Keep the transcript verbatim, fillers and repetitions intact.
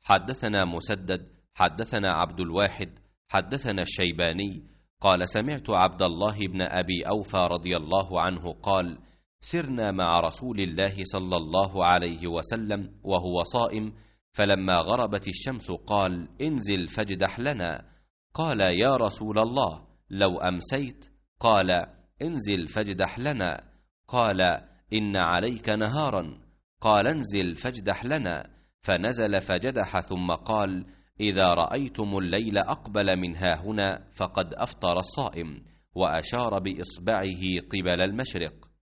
حدثنا مسدد حدثنا عبد الواحد حدثنا الشيباني قال سمعت عبد الله بن أبي أوفى رضي الله عنه قال سرنا مع رسول الله صلى الله عليه وسلم وهو صائم، فلما غربت الشمس قال انزل فاجدح لنا. قال يا رسول الله لو أمسيت؟ قال انزل فاجدح لنا. قال إن عليك نهارا. قال انزل فاجدح لنا. فنزل فجدح ثم قال إذا رأيتم الليل أقبل من هاهنا فقد أفطر الصائم، وأشار بإصبعه قبل المشرق.